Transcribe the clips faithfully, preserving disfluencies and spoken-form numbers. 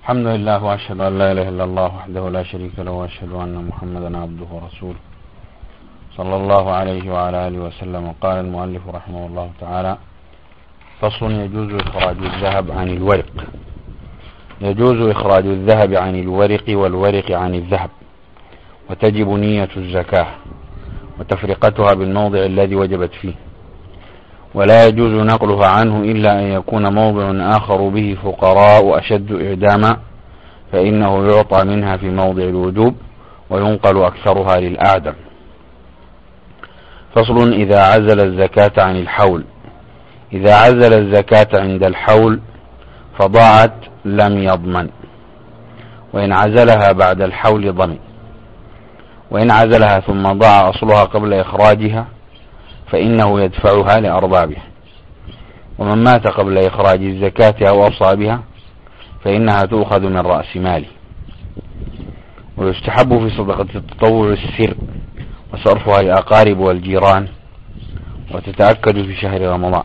الحمد لله وأشهد أن لا إله إلا الله وحده لا شريك له وأشهد أن محمدا عبده ورسوله صلى الله عليه وعلى آله وسلم. قال المؤلف رحمه الله تعالى: فصل: يجوز إخراج الذهب عن الورق. يجوز إخراج الذهب عن الورق والورق عن الذهب، وتجب نية الزكاة وتفرقتها بالموضع الذي وجبت فيه، ولا يجوز نقلها عنه إلا أن يكون موضع آخر به فقراء أشد إعداما، فإنه يعطى منها في موضع الوجوب وينقل أكثرها للأعدم. فصل: إذا عزل الزكاة عن الحول. إذا عزل الزكاة عند الحول فضاعت لم يضمن، وإن عزلها بعد الحول ضمن، وإن عزلها ثم ضاع أصلها قبل إخراجها فإنه يدفعها لأربابها. ومن مات قبل إخراج الزكاة أو أوصى بها فإنها تؤخذ من رأس ماله. ويستحب في صدقة التطوع السر وصرفها للأقارب والجيران، وتتأكد في شهر رمضان.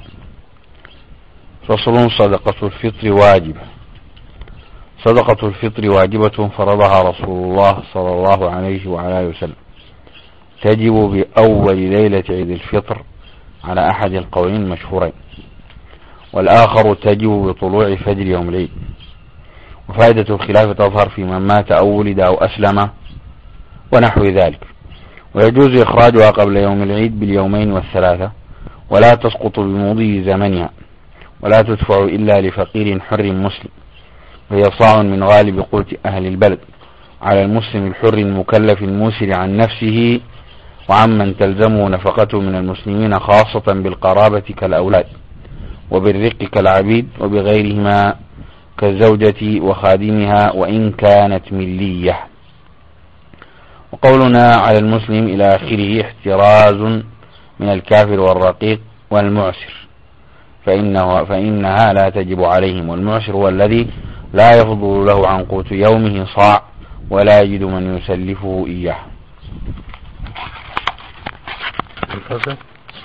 فصل: صدقة الفطر واجبة. صدقة الفطر واجبة فرضها رسول الله صلى الله عليه وعلى آله وسلم، تجب بأول ليلة عيد الفطر على أحد القولين المشهورين، والآخر تجب بطلوع فجر يوم العيد. وفائدة الخلاف تظهر في من مات أو ولد أو أسلم ونحو ذلك. ويجوز إخراجها قبل يوم العيد باليومين والثلاثة، ولا تسقط بمضي زمنها، ولا تدفع إلا لفقير حر مسلم، وهي صاع من غالب قوت أهل البلد على المسلم الحر المكلف الموسر عن نفسه وعمن تلزمه نفقته من المسلمين، خاصة بالقرابة كالأولاد، وبالرق كالعبيد، وبغيرهما كالزوجة وخادمها وإن كانت ملية. وقولنا على المسلم إلى آخره احتراز من الكافر والرقيق والمعسر، فإنه فإنها لا تجب عليهم. والمعسر هو الذي لا يفضل له عن قوت يومه صاع ولا يجد من يسلفه إياه. الفصل: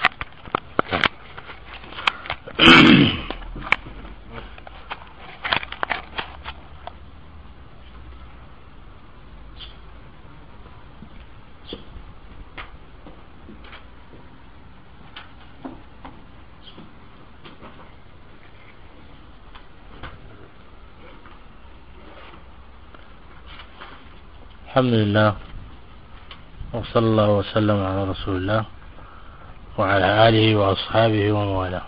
الحمد لله وصلى الله وسلم على رسول الله وعلى آله وأصحابه ومن والاه.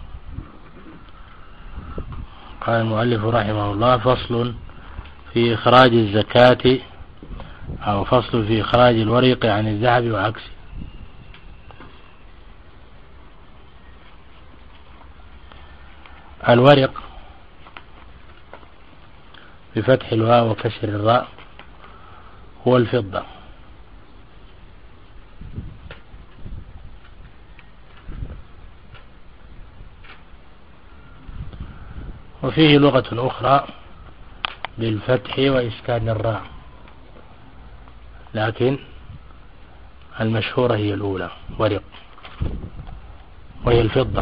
قال المؤلف رحمه الله: فصل في إخراج الزكاة، أو فصل في إخراج الورق عن الذهب وعكسه. الورق بفتح الواو وكسر الراء هو الفضة، وفيه لغة أخرى بالفتح وإسكان الراء، لكن المشهورة هي الأولى، ورق، وهي الفضة.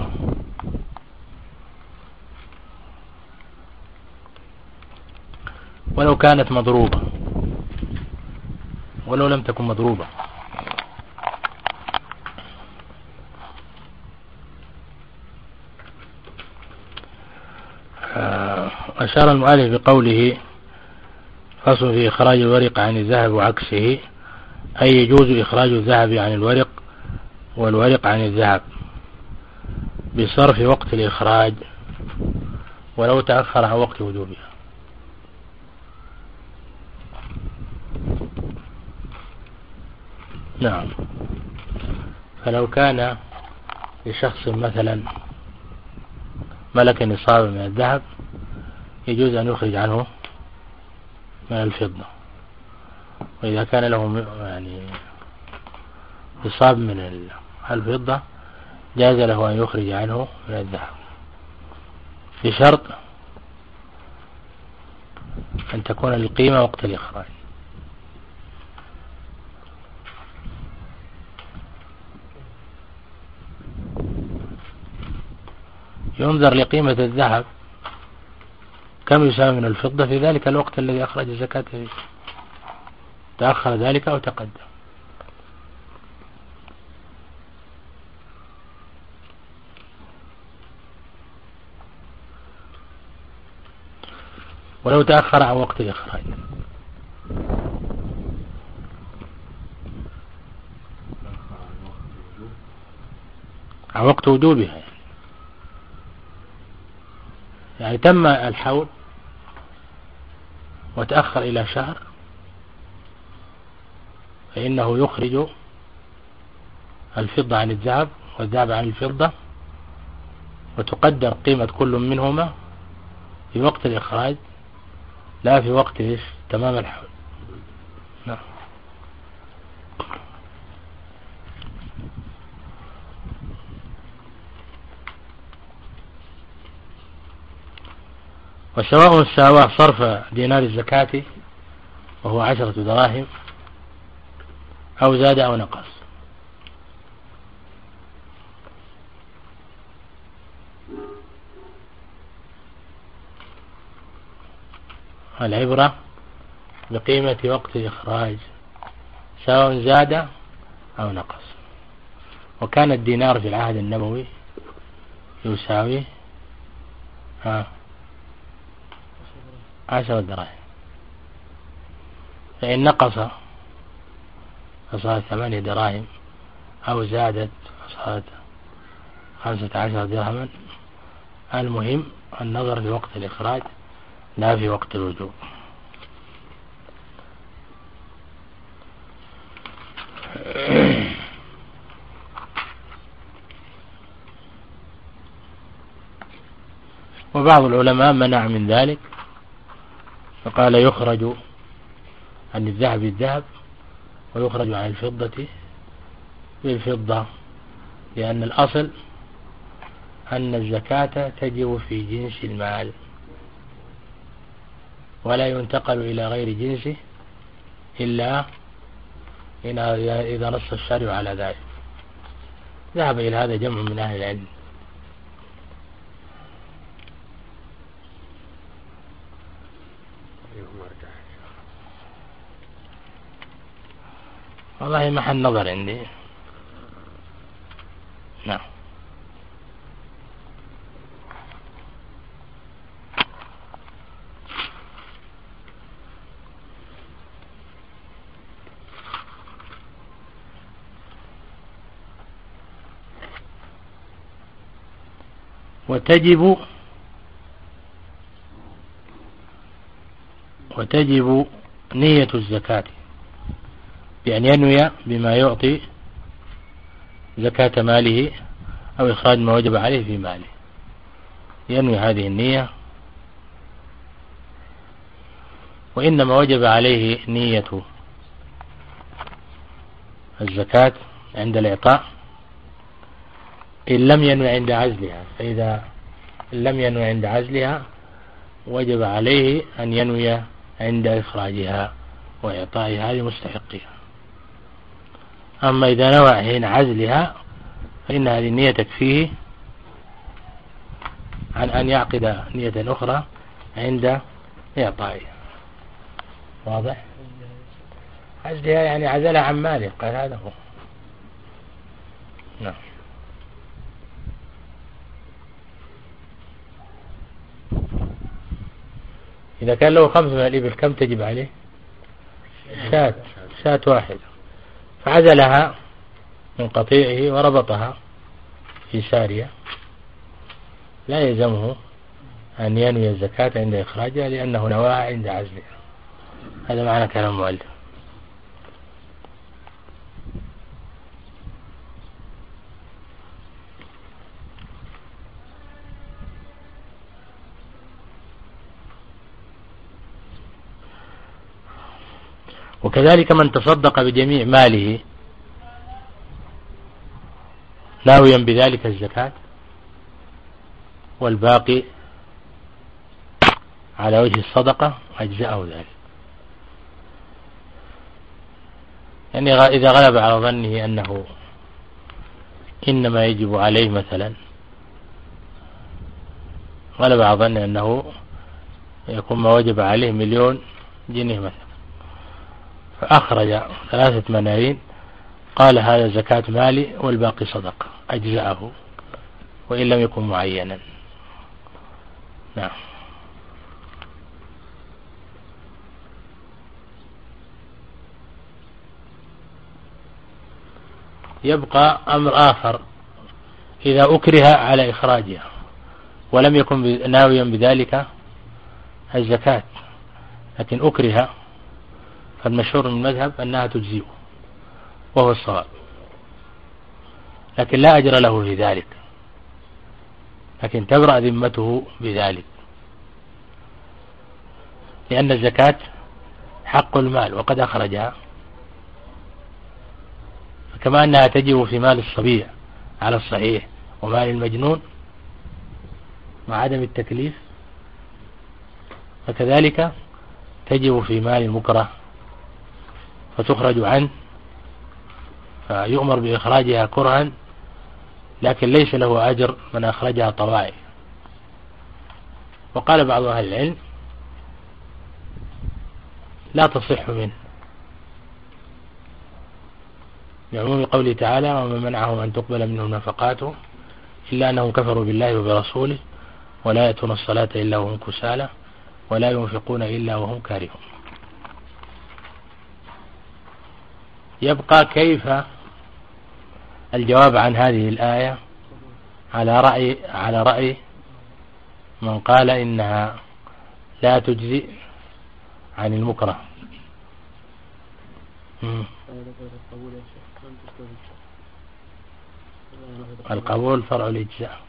ولو كانت مضروبة، ولو لم تكن مضروبة. أشار المؤلف بقوله: فصل في إخراج الورق عن الذهب وعكسه، أي يجوز إخراج الذهب عن الورق والورق عن الذهب بصرف وقت الإخراج ولو تأخر عن وقت وجوبها. نعم، فلو كان لشخص مثلا ملك نصاب من الذهب يجوز أن يخرج عنه من الفضة، وإذا كان له يعني نصاب من الفضة جاز له أن يخرج عنه من الذهب، بشرط أن تكون القيمة وقت الإخراج. ينظر لقيمة الذهب كم يساوي من الفضة في ذلك الوقت الذي أخرج الزكاة فيه، تأخر ذلك أو تقدم. ولو تأخر عن وقت الإخراج عن وقت وجوبها، يعني تم الحول وتأخر إلى شهر، فإنه يخرج الفضة عن الذهب والذهب عن الفضة، وتقدر قيمة كل منهما في وقت الإخراج لا في وقت إيش تمام الحول. نعم. وسواء ساوى صرف دينار الزكاة وهو عشرة دراهم أو زاد أو نقص. العبرة بقيمة وقت الإخراج سواء زاد أو نقص. وكان الدينار في العهد النبوي يساوي ها عشرة دراهم، فإن نقص فصارت ثمانية دراهم أو زادت فصارت خمسة عشر درهما. المهم النظر في وقت الإخراج لا في وقت الوجوب. وبعض العلماء منع من ذلك فقال يخرج عن الذهب بالذهب ويخرج عن الفضة بالفضة، لأن الأصل أن الزكاة تجب في جنس المال ولا ينتقل إلى غير جنسه إلا إذا نص الشارع على ذلك. ذهب إلى هذا جمع من أهل العلم. والله محل نظر عندي. نعم. وتجب وتجب نية الزكاة بأن ينوي بما يعطي زكاة ماله أو إخراج ما وجب عليه في ماله. ينوي هذه النية، وإنما وجب عليه نية الزكاة عند الإعطاء إن لم ينوي عند عزلها، فإذا لم ينوي عند عزلها وجب عليه أن ينوي عند إخراجها وإعطائها لمستحقها. أما إذا نوى حين عزلها فإن هذه النية تكفيه عن أن يعقد نية أخرى عند إعطائها. واضح؟ عزلها يعني عزلها عن ماله، قال هذا هو. نعم. إذا كان له خمس من الإبل كم تجب عليه؟ شاة شاة واحدة، فعزلها من قطيعه وربطها في سارية، لا يلزمه أن ينوي الزكاة عند إخراجها لأنه نواها عند عزلها. هذا معنى كلام المؤلف. وكذلك من تصدق بجميع ماله ناويا بذلك الزكاة والباقي على وجه الصدقة أجزاءه ذلك. يعني إذا غلب على ظنه أنه إنما يجب عليه، مثلا غلب على ظنه أنه يكون ما وجب عليه مليون جنيه مثلا، فأخرج ثلاثة ملايين قال هذا زكاة مالي والباقي صدقة أجزأه وإن لم يكن معينا. نعم. يبقى أمر آخر، إذا أكره على إخراجها ولم يكن ناويا بذلك الزكاة لكن أكره، فالمشهور من المذهب أنها تجزئه وهو الصواب، لكن لا أجر له في ذلك، لكن تبرأ ذمته بذلك، لأن الزكاة حق المال وقد أخرجها، فكما أنها تجب في مال الصبي على الصحيح ومال المجنون مع عدم التكليف، فكذلك تجب في مال المكره فتخرج عنه، فيؤمر بإخراجها كرها، لكن ليس له أجر من أخرجها طوائع. وقال بعض أهل العلم لا تصح منه، لعموم قوله تعالى ومن منعهم أن تقبل منهم نفقاته إلا أنهم كفروا بالله وبرسوله ولا يأتون الصلاة إلا وهم كسالى ولا ينفقون إلا وهم كارهون. يبقى كيف الجواب عن هذه الآية على رأي على رأي من قال إنها لا تجزئ عن المكره. القبول فرع الإجزاء.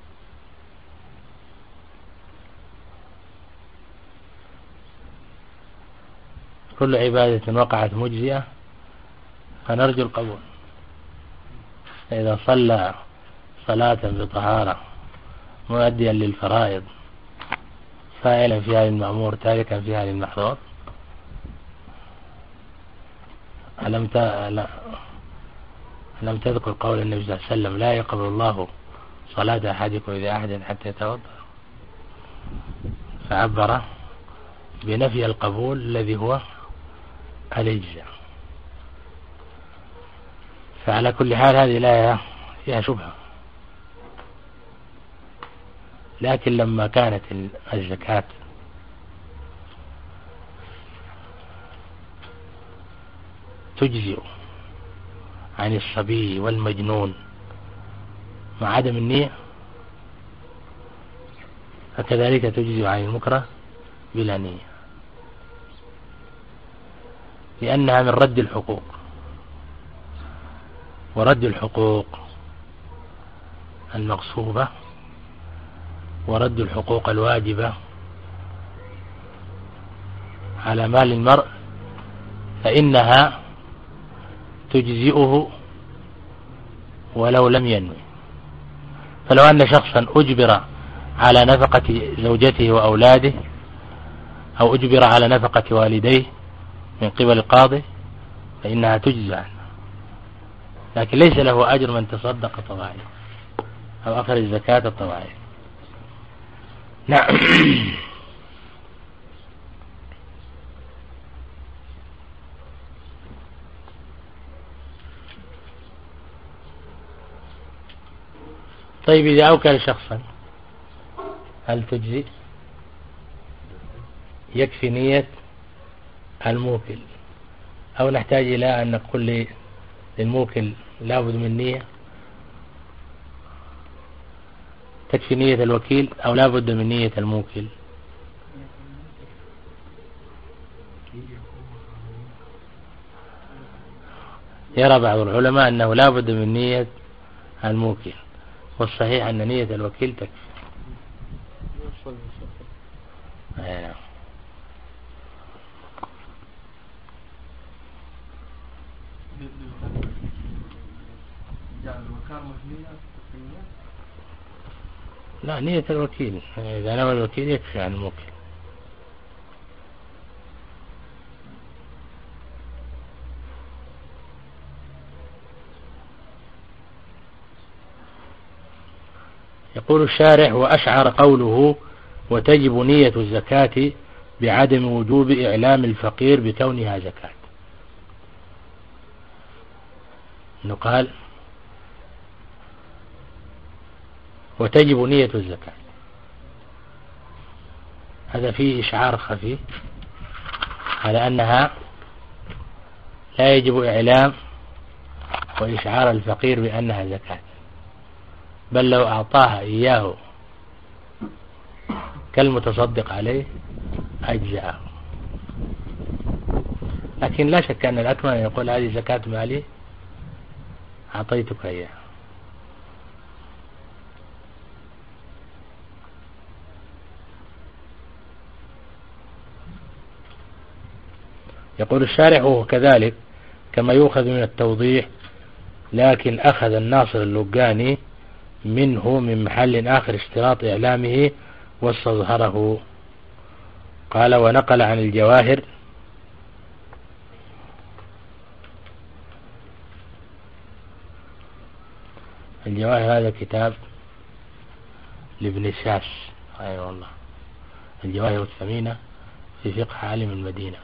كل عبادة وقعت مجزئة فنرجو القبول. إذا صلى صلاة بطهارة مؤديا للفرائض فاعلا فيها للمأمور تاركا فيها للمحظور، ألم ت... لا... لم تذكر قول النبي صلى الله عليه وسلم لا يقبل الله صلاة أحدكم إذا أحدث حتى يتوضأ، فعبر بنفي القبول الذي هو الإجزاء. فعلى كل حال هذه الآية فيها شبهة، لكن لما كانت الزكاة تجزئ عن الصبي والمجنون مع عدم النية، فكذلك تجزئ عن المكره بلا نية، لأنها من رد الحقوق، ورد الحقوق المغصوبة ورد الحقوق الواجبة على مال المرء فإنها تجزئه ولو لم ينوي. فلو أن شخصا أجبر على نفقة زوجته وأولاده أو أجبر على نفقة والديه من قبل القاضي فإنها تجزى عنه، لكن ليس له أجر من تصدق طوعيا أو أخرج الزكاة الطوعية. نعم. طيب إذا أوكل شخصا هل تجزي؟ يكفي نية الموكل أو نحتاج إلى أن نقول للموكل لابد من نية؟ تكفي نية الوكيل أو لابد من نية الموكل؟ يرى بعض العلماء أنه لابد من نية الموكل، والصحيح أن نية الوكيل تكفي. آه. لا، نية الوكيل إذا نوى الوكيل يكفي عن الموكل. يقول الشارح وأشعر قوله وتجب نية الزكاة بعدم وجوب إعلام الفقير بكونها زكاة. نقال وتجب نية الزكاة، هذا فيه إشعار خفي على أنها لا يجب إعلام وإشعار الفقير بأنها زكاة، بل لو أعطاها إياه كالمتصدق عليه أجزاءه. لكن لا شك أن الأكمل أن يقول هذه زكاة مالي أعطيتك إياه. يقول الشارح وكذلك كما يؤخذ من التوضيح، لكن أخذ الناصر اللقاني منه من محل آخر اشتراط إعلامه واستظهره. قال ونقل عن الجواهر الجواهر هذا كتاب لابن ساس، أي أيوة والله، الجواهر الثمينة في فقه عالم المدينة.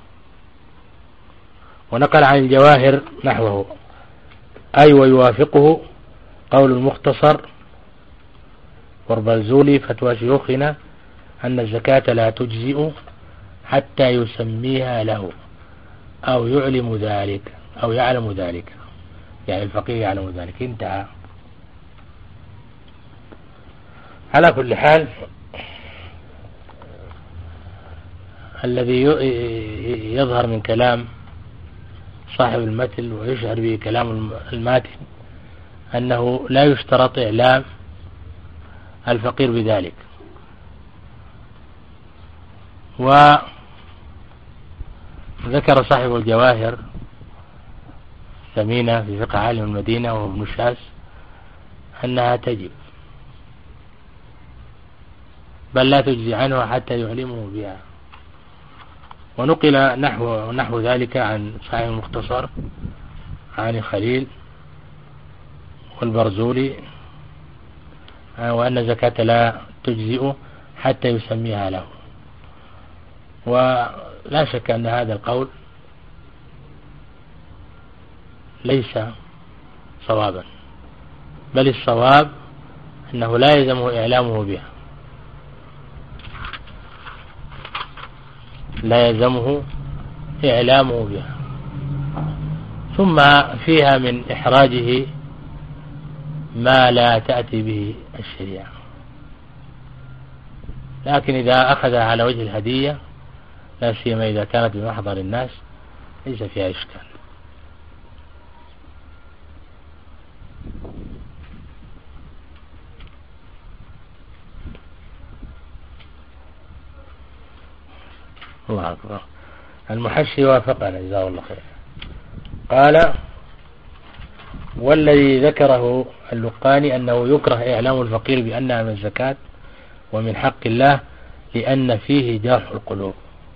ونقل عن الجواهر نحوه، أي ويوافقه قول المختصر والبرزولي فتوى شيوخنا أن الزكاة لا تجزئ حتى يسميها له أو يعلم ذلك أو يعلم ذلك، يعني الفقير يعلم ذلك. انتهى. على كل حال الذي يظهر من كلام صاحب المتن ويشعر به كلام الماتن أنه لا يشترط إعلام الفقير بذلك. وذكر صاحب الجواهر ثمينة في فقه عالم المدينة وابن شاس أنها تجب، بل لا تجزي عنه حتى يعلمه بها. ونقل نحو, نحو ذلك عن صاحب المختصر عن الخليل والبرزولي، وأن زكاة لا تجزئ حتى يسميها له. ولا شك أن هذا القول ليس صوابا، بل الصواب أنه لا يلزمه إعلامه بها، لا يلزمه إعلامه بها. ثم فيها من إحراجه ما لا تأتي به الشريعة، لكن إذا أخذها على وجه الهدية لا سيما إذا كانت بمحضر الناس ليس فيها إشكال. الله أكبر. المحشي وافقنا جزاه الله خير. قال والذي ذكره اللقاني أنه يكره إعلام الفقير بأنها من الزكاة ومن حق الله لأن فيه جرح القلوب.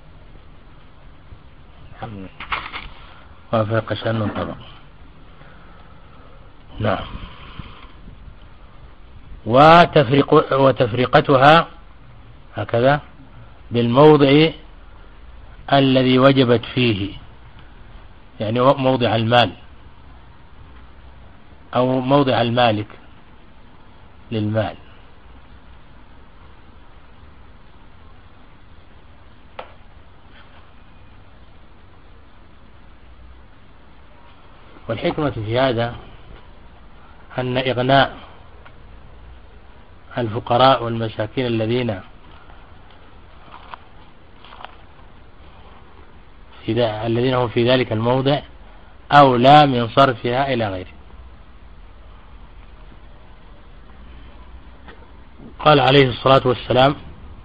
وافق شأن طبق. نعم. وتفرق وتفرقتها هكذا بالموضع الذي وجبت فيه، يعني موضع المال أو موضع المالك للمال. والحكمة في هذا أن إغناء الفقراء والمساكين الذين الذين هم في ذلك الموضع أولى من صرفها إلى غيره. قال عليه الصلاة والسلام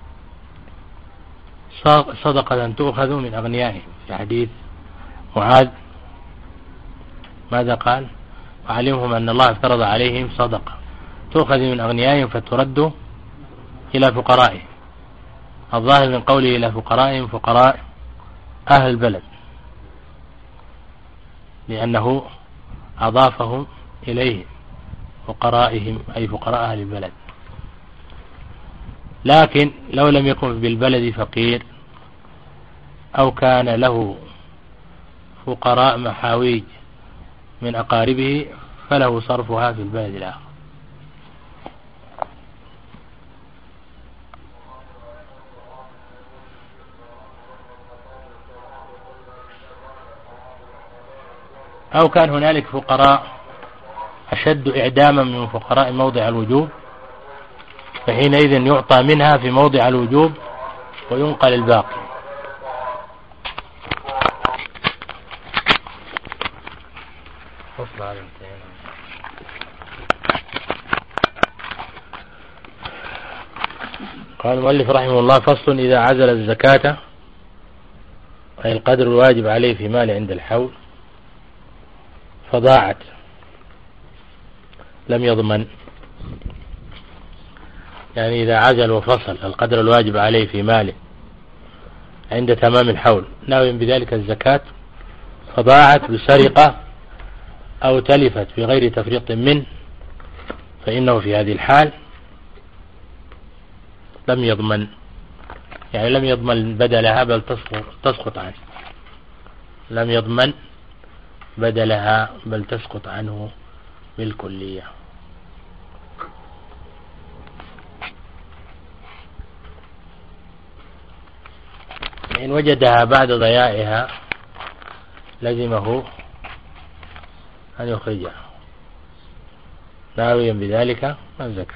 صدقة تؤخذ من أغنيائهم في حديث معاذ، ماذا قال؟ وعلمهم أن الله افترض عليهم صدقة تؤخذ من أغنيائهم فترد إلى فقرائهم. الظاهر من قوله إلى فقرائهم فقراء أهل البلد، لأنه أضافهم إليه فقرائهم أي فقراء أهل البلد. لكن لو لم يكن بالبلد فقير أو كان له فقراء محاويج من أقاربه فله صرفها في البلد الآخر. أو كان هنالك فقراء أشد إعداما من فقراء موضع الوجوب فحينئذ يعطى منها في موضع الوجوب وينقل الباقي. قال المؤلف رحمه الله: فصل: إذا عزل الزكاة أي القدر الواجب عليه في مال عند الحول فضاعت لم يضمن، يعني إذا عزل وفصل القدر الواجب عليه في ماله عند تمام الحول ناوي بذلك الزكاة فضاعت بسرقة أو تلفت بغير تفريط منه فإنه في هذه الحال لم يضمن، يعني لم يضمن بدلها بل تسقط عنه، لم يضمن بدلها بل تسقط عنه بالكلية. إن وجدها بعد ضياعها لزمه أن يخرجها ناويا بذلك الزكاة.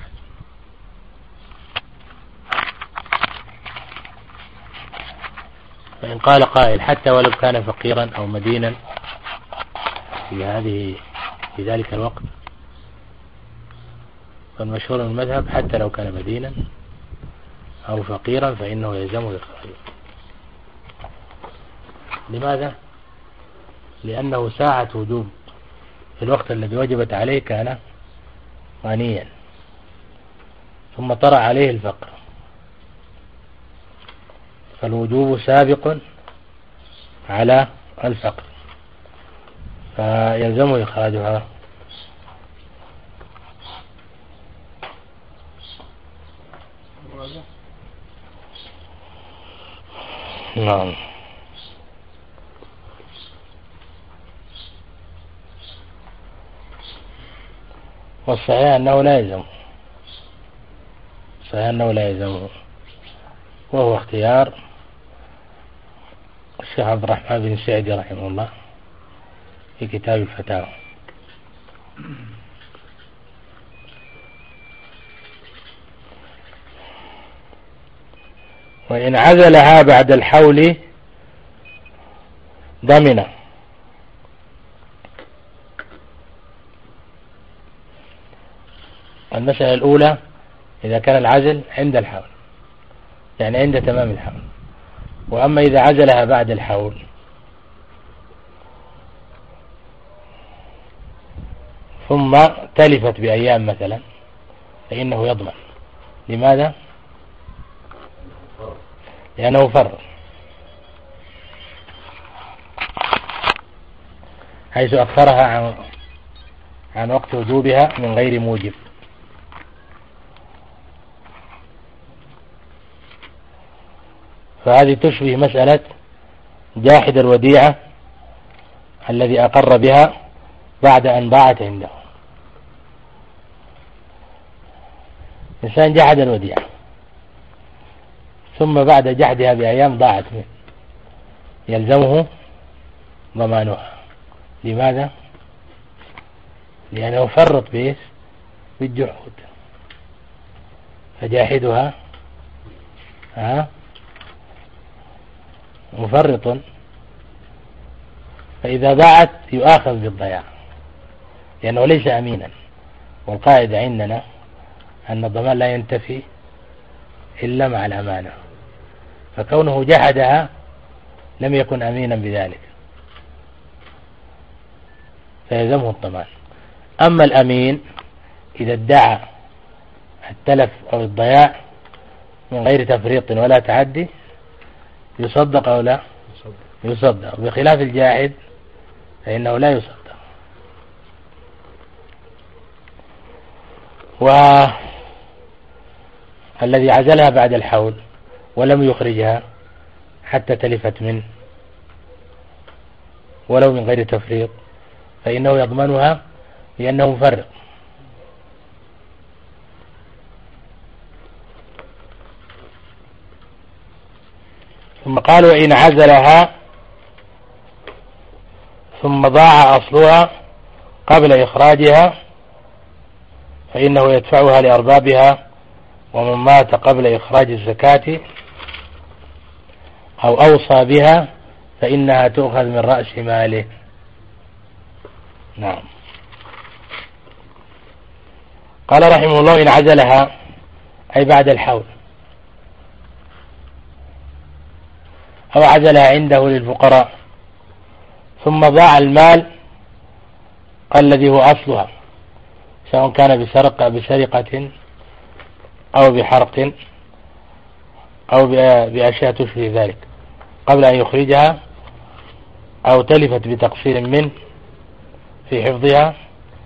فإن قال قائل: حتى ولو كان فقيرا أو مدينا في هذه في ذلك الوقت، فالمشهور من المذهب حتى لو كان مدينا أو فقيرا فإنه يلزمه إخراجه. لماذا؟ لأنه ساعة وجوب في الوقت الذي وجبت عليه كان غنيا ثم طرأ عليه الفقر، فالوجوب سابق على الفقر فيلزمه إخراجها. نعم. والصحيح أنه لا يلزمه، صحيح أنه لا يلزمه، وهو اختيار الشيخ عبد الرحمن بن سعدي رحمه الله في كتاب الفتاوى. وإن عزلها بعد الحول ضمن. المسألة الأولى إذا كان العزل عند الحول، يعني عند تمام الحول. وأما إذا عزلها بعد الحول ثم تلفت بأيام مثلا فإنه يضمن. لماذا؟ لأنه فر، حيث أخرها عن عن وقت وجوبها من غير موجب. فهذه تشبه مسألة جاحد الوديعة الذي أقر بها بعد أن ضاعت عنده. إنسان جحد الوديعة ثم بعد جحدها بأيام ضاعت منه يلزمه ضمانها. لماذا؟ لأنه فرط بإيش؟ بالجحود، فجاحدها ها مفرط، فإذا ضاعت يؤاخذ بالضياع لأنه ليس أمينا. والقاعدة عندنا أن الضمان لا ينتفي إلا مع الأمانة، فكونه جحدها لم يكن أمينا بذلك فيلزمه الضمان. أما الأمين إذا ادعى التلف أو الضياع من غير تفريط ولا تعدي يصدق أو لا يصدق، بخلاف الجاحد فإنه لا يصدق. الذي عزلها بعد الحول ولم يخرجها حتى تلفت منه ولو من غير تفريط فإنه يضمنها لأنه مفرط. ثم قال وإن عزلها ثم ضاع أصلها قبل إخراجها فإنه يدفعها لأربابها، ومن مات قبل إخراج الزكاة أو أوصى بها فإنها تؤخذ من رأس ماله. نعم. قال رحمه الله إن عزلها أي بعد الحول أو عزلها عنده للفقراء ثم ضاع المال الذي هو أصلها سواء كان بسرقة بسرقة أو بحرق أو بأشياء تشبه ذلك قبل أن يخرجها أو تلفت بتقصير منه في حفظها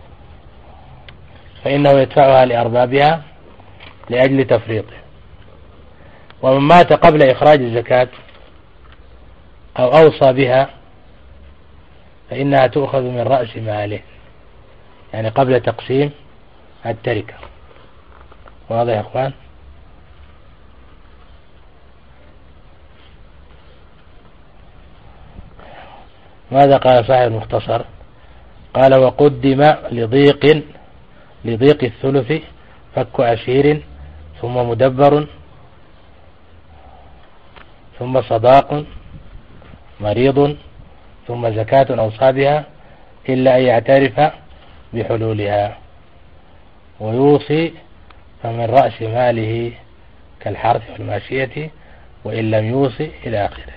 فإنه يدفعها لأربابها لأجل تفريطه. ومن مات قبل إخراج الزكاة أو أوصى بها فإنها تؤخذ من رأس ماله، يعني قبل تقسيم التركة. واضح يا أخوان؟ ماذا قال صاحب المختصر؟ قال وقدم لضيق لضيق الثلث فك أسير ثم مدبر ثم صداق مريض ثم زكاة أوصى بها إلا أن يعترف بحلولها ويوصي فمن رأس ماله كالحرث والماشية وإن لم يوصي إلى آخره.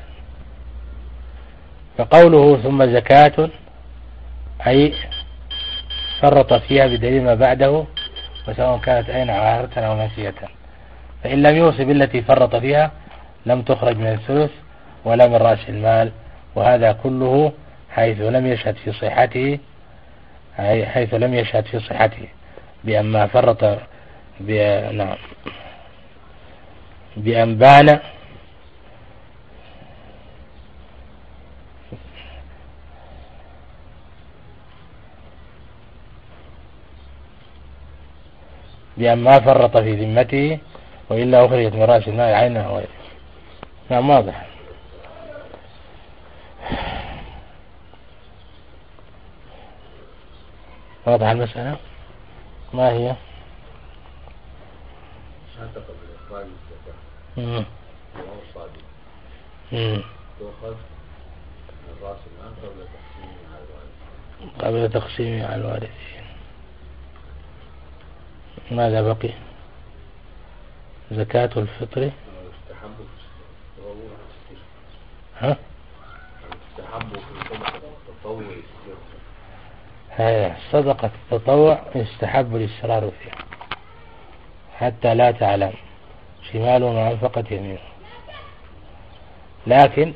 فقوله ثم زكاة أي فرط فيها بدليل ما بعده وسواء كانت أين عاهرة أو ماشية، فإن لم يوصي بالتي فرط فيها لم تخرج من الثلث ولا من رأس المال، وهذا كله حيث لم يشهد في صحته حيث لم يشهد في صحته بأن ما فرط نعم بأن بان بأن ما فرط في ذمته وإلا أخرجت من رأس المال عينها وغيره. نعم واضح. واضح المسألة؟ ما هي؟ امم امم تؤخذ من رأس المال قبل تقسيمه على الوارثين. ماذا بقي؟ زكاة الفطر ها؟ هذا صدقة التطوع يستحب الإصرار فيها حتى لا تعلم شمال ما أنفقت يمينه، لكن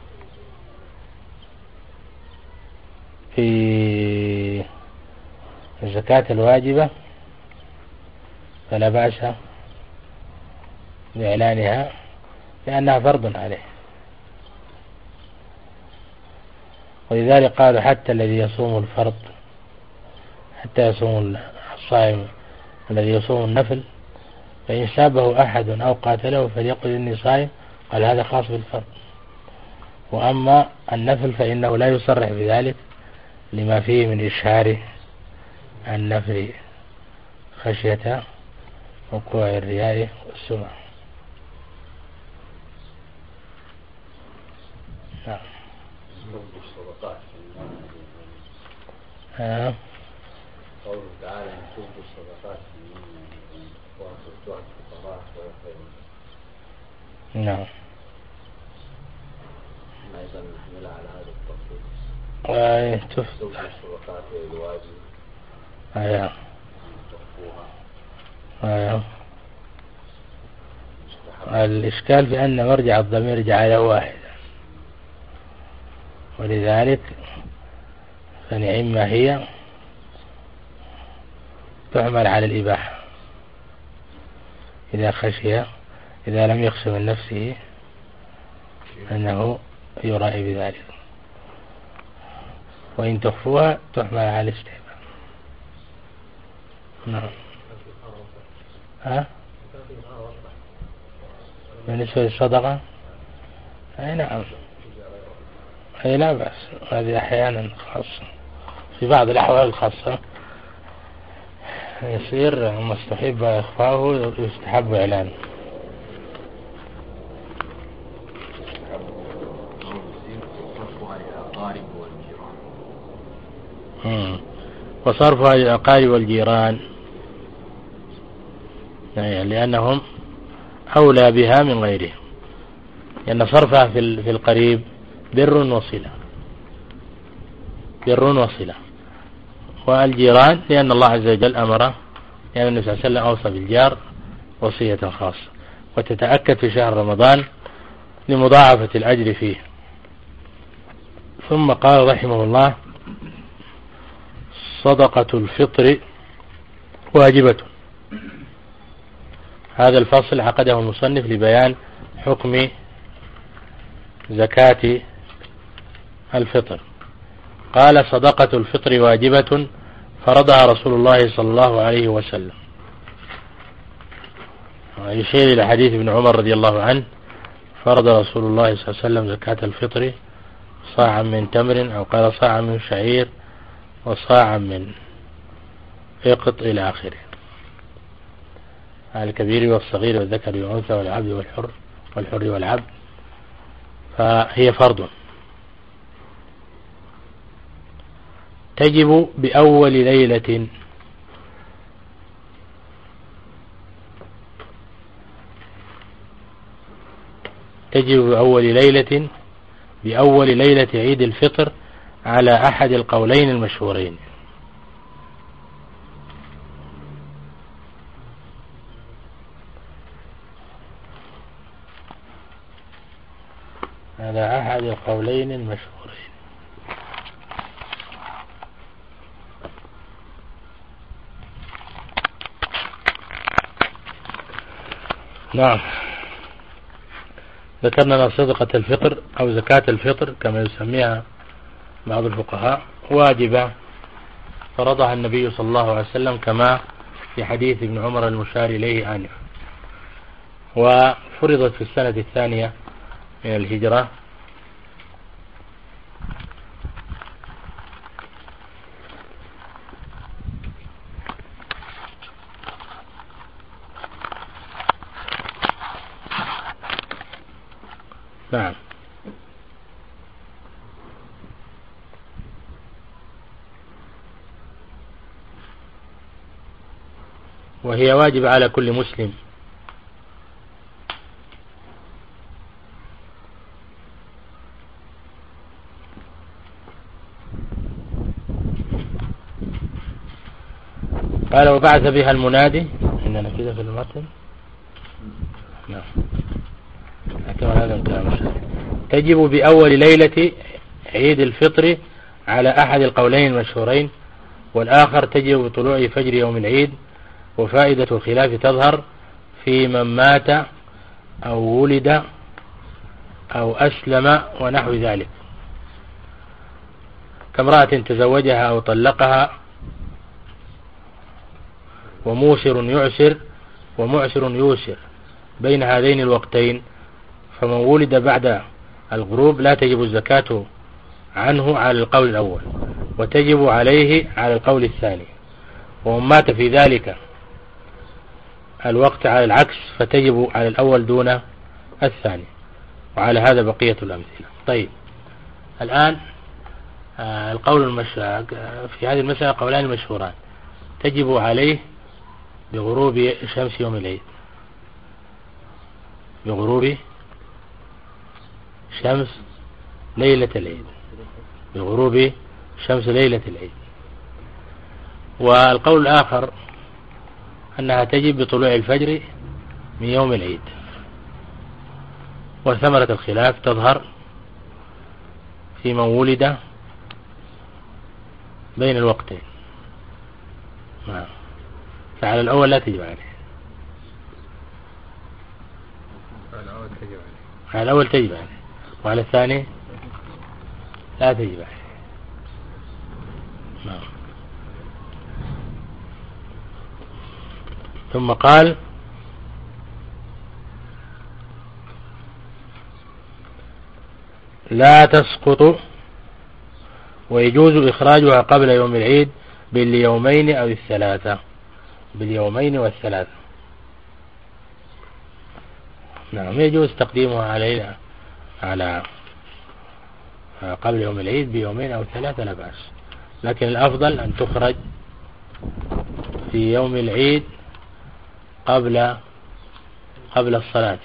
في الزكاة الواجبة فلا بأس بإعلانها لأنها فرض عليه، ولذلك قالوا حتى الذي يصوم الفرض حتى يصوم الصائم الذي يصوم النفل فإن سابه أحد أو قاتله فليقل إني صائم، قال هذا خاص بالفرض. وأما النفل فإنه لا يصرح بذلك لما فيه من إشهار النفل خشية وقوع الرياء والسمع. نعم. آه. قوله تعالى ان تبدوا الصدقات وتؤتوا الفقراء ويخيرون. نعم. ايضا نحمل على هذا التفصيل. اي تبدوا الصدقات الواجب. ايوه. ايوه. الإشكال في أن مرجع الضمير جعله واحدا، ولذلك فنعم هي تعمل على الإباحة، إذا خشي إذا لم يخش من نفسه أنه يرائي بذلك، وإن تخفوها تحمل على الاستحباب. نعم. ها؟ بالنسبة للصدقة أي نعم، أي لا بأس، هذه أحيانا خاصة، في بعض الأحوال الخاصة يصير مستحب إخفاؤه يستحب إعلانه. وصرفها للأقارب والجيران يعني لأنهم أولى بها من غيرهم، لأن صرفها في القريب بر وصلة، بر وصلة. والجيران لأن الله عز وجل أمره، لأن النبي صلى الله عليه وسلم أوصى بالجار وصية خاصة، وتتأكد في شهر رمضان لمضاعفة الأجر فيه. ثم قال رحمه الله: صدقة الفطر واجبة. هذا الفصل عقده المصنف لبيان حكم زكاة الفطر. قال: صدقة الفطر واجبة فرضها رسول الله صلى الله عليه وسلم. يشير إلى حديث ابن عمر رضي الله عنه: فرض رسول الله صلى الله عليه وسلم زكاة الفطر صاعا من تمر، أو قال صاعا من شعير، وصاعا من اقط إلى آخره، على الكبير والصغير والذكر والأنثى والعبد والحر والحر والعبد، فهي فرض تجب بأول ليلة تجب بأول ليلة بأول ليلة عيد الفطر على أحد القولين المشهورين. على أحد القولين المشهورين. نعم. ذكرنا صدقة الفطر أو زكاة الفطر كما يسميها بعض الفقهاء واجبة، فرضها النبي صلى الله عليه وسلم كما في حديث ابن عمر المشار إليه آنفا، وفرضت في السنة الثانية من الهجرة، نعم. وهي واجبة على كل مسلم، قال: وبعث بها المنادي. إننا كده في المتن. نعم. تجب بأول ليلة عيد الفطر على أحد القولين المشهورين، والآخر تجب بطلوع فجر يوم العيد. وفائدة الخلاف تظهر في من مات أو ولد أو أسلم ونحو ذلك، كامرأة تزوجها أو طلقها، وموسر يعسر ومعسر يوسر بين هذين الوقتين، فمن ولد بعد الغروب لا تجب الزكاة عنه على القول الأول، وتجب عليه على القول الثاني. ومن مات في ذلك الوقت على العكس فتجب على الأول دون الثاني، وعلى هذا بقية الأمثلة. طيب، الآن آه القول المش... في هذه المسألة قولان مشهوران: تجب عليه بغروب شمس يوم العيد، بغروب شمس ليلة العيد، بغروب شمس ليلة العيد. والقول الآخر أنها تجب بطلوع الفجر من يوم العيد. وثمرة الخلاف تظهر في من ولد بين الوقتين، فعلى الأول لا تجب عليه، على الأول تجب عليه، وعلى الثاني لا تجب عليه. نعم. ثم قال لا تسقط، ويجوز إخراجها قبل يوم العيد باليومين أو الثلاثة، باليومين والثلاثة. نعم، يجوز تقديمها علينا على قبل يوم العيد بيومين أو ثلاثة لا بأس، لكن الأفضل أن تخرج في يوم العيد قبل قبل الصلاة،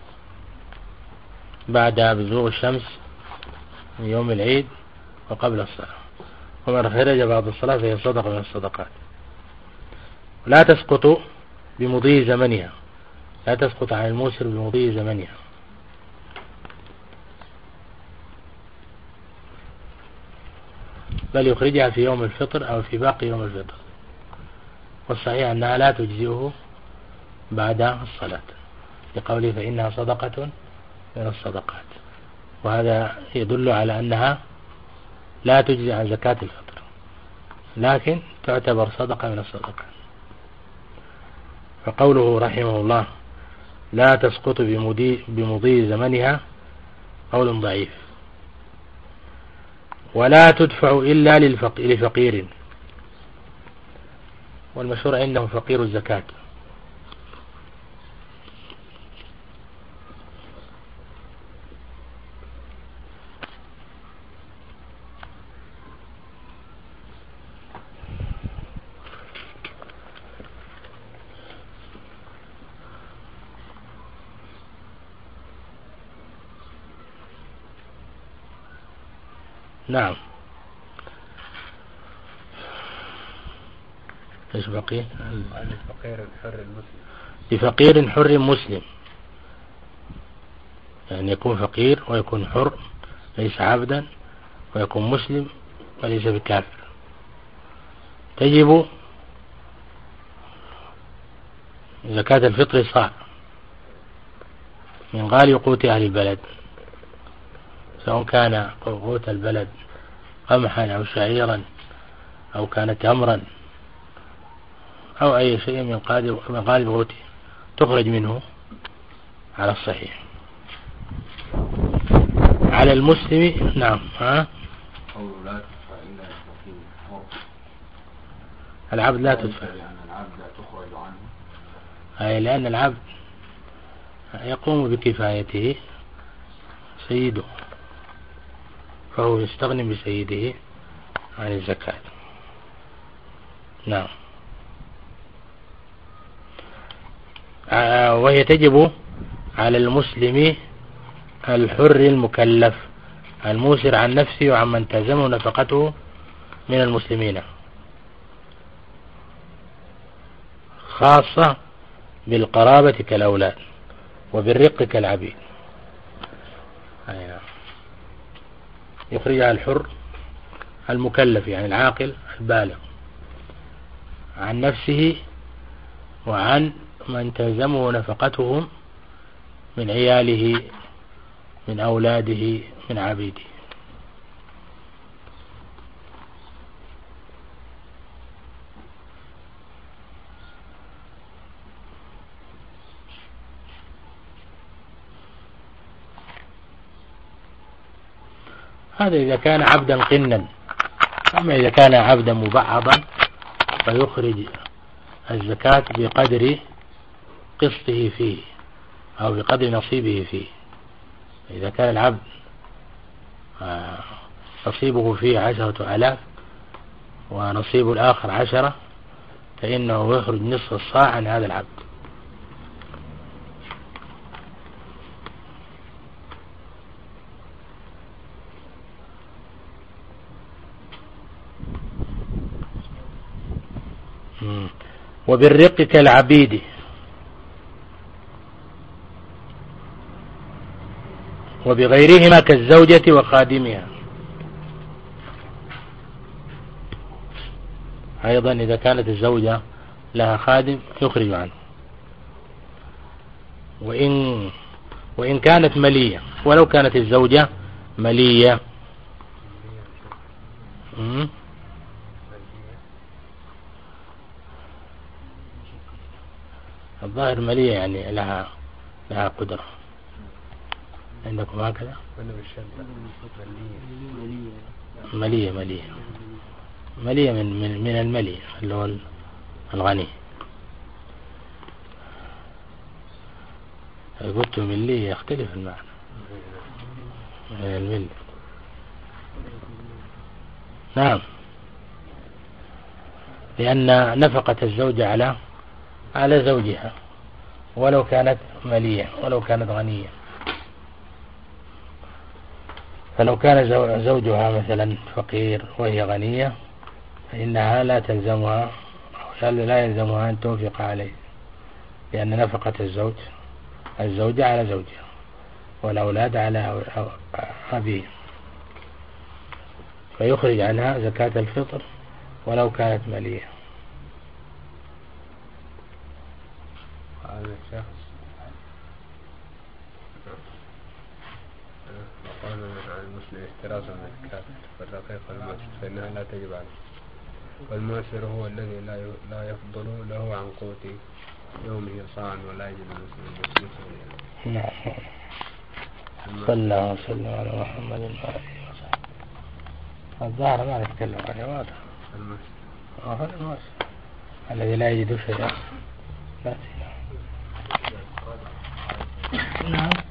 بعد بزوغ الشمس من يوم العيد وقبل الصلاة. ومن خرج بعد الصلاة فهي صدقة من الصدقات. لا تسقط بمضي زمنها، لا تسقط عن الموسر بمضي زمنها. بل يخرجها في يوم الفطر أو في باقي يوم الفطر، والصحيح أنها لا تجزئه بعد الصلاة لقوله فإنها صدقة من الصدقات، وهذا يدل على أنها لا تجزي عن زكاة الفطر، لكن تعتبر صدقة من الصدقات. فقوله رحمه الله لا تسقط بمضي, بمضي زمنها قول ضعيف. ولا تدفع إلا لفقير، والمشهور عندهم فقير الزكاة. نعم. ايش بقي؟ الفقير الحر المسلم، لفقير حر مسلم، يعني يكون فقير ويكون حر ليس عبدا، ويكون مسلم وليس بكافر. تجب زكاة الفطر صاع من غالي قوت أهل البلد، سواء كان قوت البلد قمحا أو شعيرا أو كان تمرا أو أي شيء من غالب قوته تخرج منه على الصحيح. على المسلم. نعم. ها؟ العبد لا تدفع، أي لأن العبد يقوم بكفايته سيده، فهو يستغني بسيده عن الزكاة. نعم. وهي تجب على المسلم الحر المكلف الموسر عن نفسه وعن من تلزمه نفقته من المسلمين، خاصة بالقرابة كالأولاد وبالرق كالعبيد. يخرجها الحر المكلف يعني العاقل البالغ عن نفسه وعن من تلزمه نفقتهم من عياله من أولاده من عبيده. هذا إذا كان عبدا قنا، أما إذا كان عبدا مبعضا فيخرج الزكاة بقدر قسطه فيه أو بقدر نصيبه فيه. إذا كان العبد نصيبه فيه عشرة آلاف ونصيب الآخر عشرة، فإنه يخرج نصف الصاع عن هذا العبد. وبالرق كالعبيد، وبغيرهما كالزوجة وخادمها. أيضا إذا كانت الزوجة لها خادم يخرج عنه. وإن وإن كانت ملية، ولو كانت الزوجة ملية. مم. الظاهر ملية يعني لها لها قدرة. عندكم هكذا؟ ملية ملية ملية من من من الملي اللي هو الغني. قلت ملي يختلف المعنى من الملي. نعم، لأن نفقة الزوجة على على زوجها ولو كانت ملية ولو كانت غنية. فلو كان زوجها مثلا فقير وهي غنية فإنها لا تلزمها أو لا يلزمها أن تنفق عليه، لأن نفقة الزوج الزوجة على زوجها والأولاد على أبيه، فيخرج عنها زكاة الفطر ولو كانت مالية. هذا الشخص وقال عن المسلم احترازا من الكافر والرقيق والمعسر فإنها لا تجب عليه، والمعسر هو الذي لا يفضل له عن قوت يومه صاعا ولا يجب المسلم. نعم. صلى الله وسلم على محمد وآله وصحبه. الظاهر ما نتكلم عنه واضح. المعسر المعسر الذي لا يجد شيئا. لا نعم.